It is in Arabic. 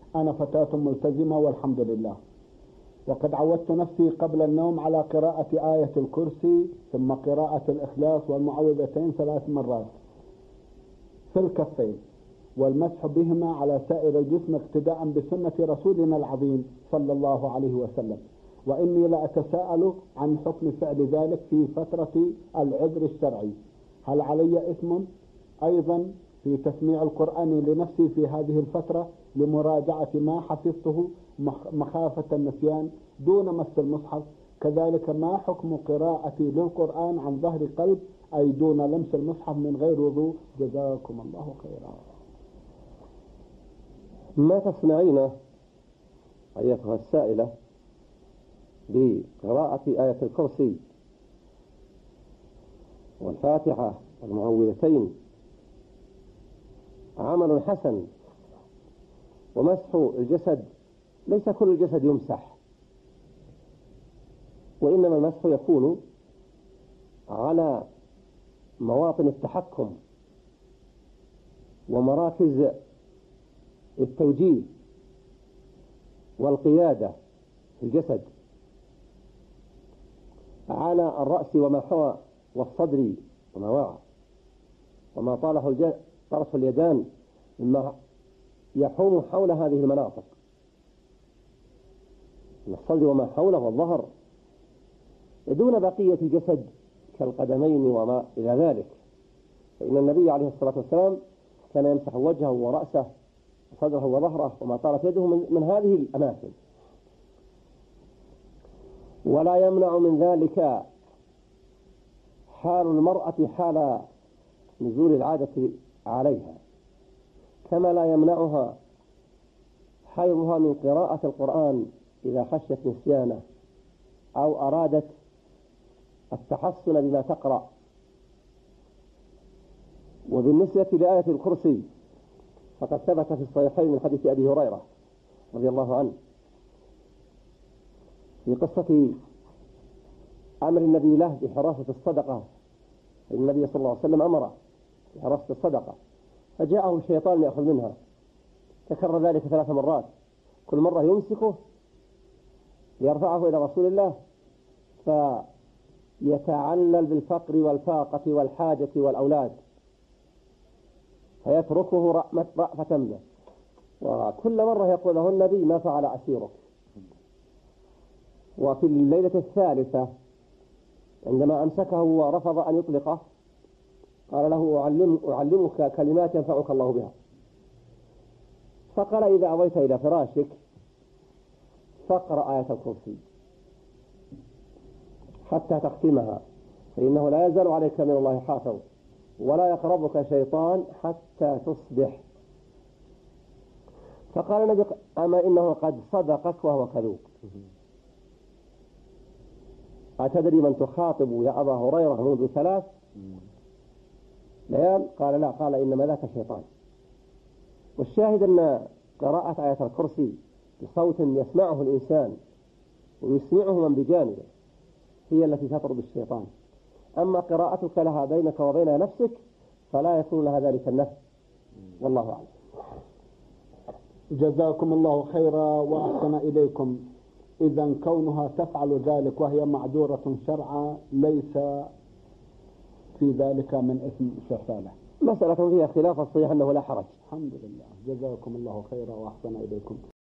أنا فتاة ملتزمة والحمد لله، وقد عودت نفسي قبل النوم على قراءة آية الكرسي ثم قراءة الإخلاص والمعوذتين 3 مرات في الكفين، والمسح بهما على سائر الجسم اقتداء بسنة رسولنا العظيم صلى الله عليه وسلم. وإني لأتساءل عن حكم فعل ذلك في فترة العذر الشرعي، هل علي إثم أيضا في تسميع القرآن لنفسي في هذه الفترة لمراجعة ما حفظته مخافة النسيان دون مس المصحف؟ كذلك ما حكم قراءتي للقرآن عن ظهر قلب أي دون لمس المصحف من غير وضوء؟ جزاكم الله خيرا. ما تصنعين أيتها السائلة بقراءة آية الكرسي والفاتحة والمعوذتين عمل حسن، ومسح الجسد ليس كل الجسد يمسح، وإنما المسح يكون على مواطن التحكم ومراكز التوجيه والقيادة في الجسد، على الرأس وما حوى والصدر وما وعى وما طالته اليدان مما يحوم حول هذه المناطق من الصدر وما حوله والظهر، دون بقية الجسد كالقدمين وما إلى ذلك. فإن النبي عليه الصلاة والسلام كان يمسح وجهه ورأسه وصدره وظهره وما طالت يده من هذه الأماكن، ولا يمنع من ذلك حال المرأة حال نزول العادة عليها، كما لا يمنعها حيضها من قراءة القرآن إذا خشيت نسيانه أو أرادت التحصن بما تقرأ. وبالنسبة لآية الكرسي فقد ثبت في الصحيحين من حديث أبي هريرة رضي الله عنه في قصة أمر النبي له بحراسة الصدقة. النبي صلى الله عليه وسلم أمر بحراسة الصدقة، فجاءه الشيطان يأخذ منها، تكرر ذلك 3 مرات، كل مرة يمسكه ليرفعه إلى رسول الله فيتعلل بالفقر والفاقة والحاجة والأولاد، فيتركه رأفة به، وكل مرة يقول له النبي ما فعل أسيرك. وفي الليلة الثالثة عندما أمسكه ورفض أن يطلقه قال له أعلمك كلمات ينفعك الله بها، فقال إذا أويت إلى فراشك فاقرأ آية الكرسي حتى تختمها، فإنه لا يزال عليك من الله حافظ ولا يقربك شيطان حتى تصبح. فقال النبي أما إنه قد صدقك وهو كذوب. أتدري من تخاطب يا أبا هريرة منذ 3 ليال؟ قال لا، قال إنما ذاك شيطان. والشاهد أن قراءة آية الكرسي بصوت يسمعه الإنسان ويسمعه من بجانبه هي التي تطرد الشيطان، أما قراءتك لها بينك وبين نفسك فلا يكون لها ذلك النفس، والله أعلم. جزاكم الله خيرا وأحسن إليكم. إذا كونها تفعل ذلك وهي معذورة شرعا ليس في ذلك من إثم شفالة. مسألة فيها خلاف، الصحيح أنه لا حرج. الحمد لله. جزاكم الله خيرا وأحسن إليكم.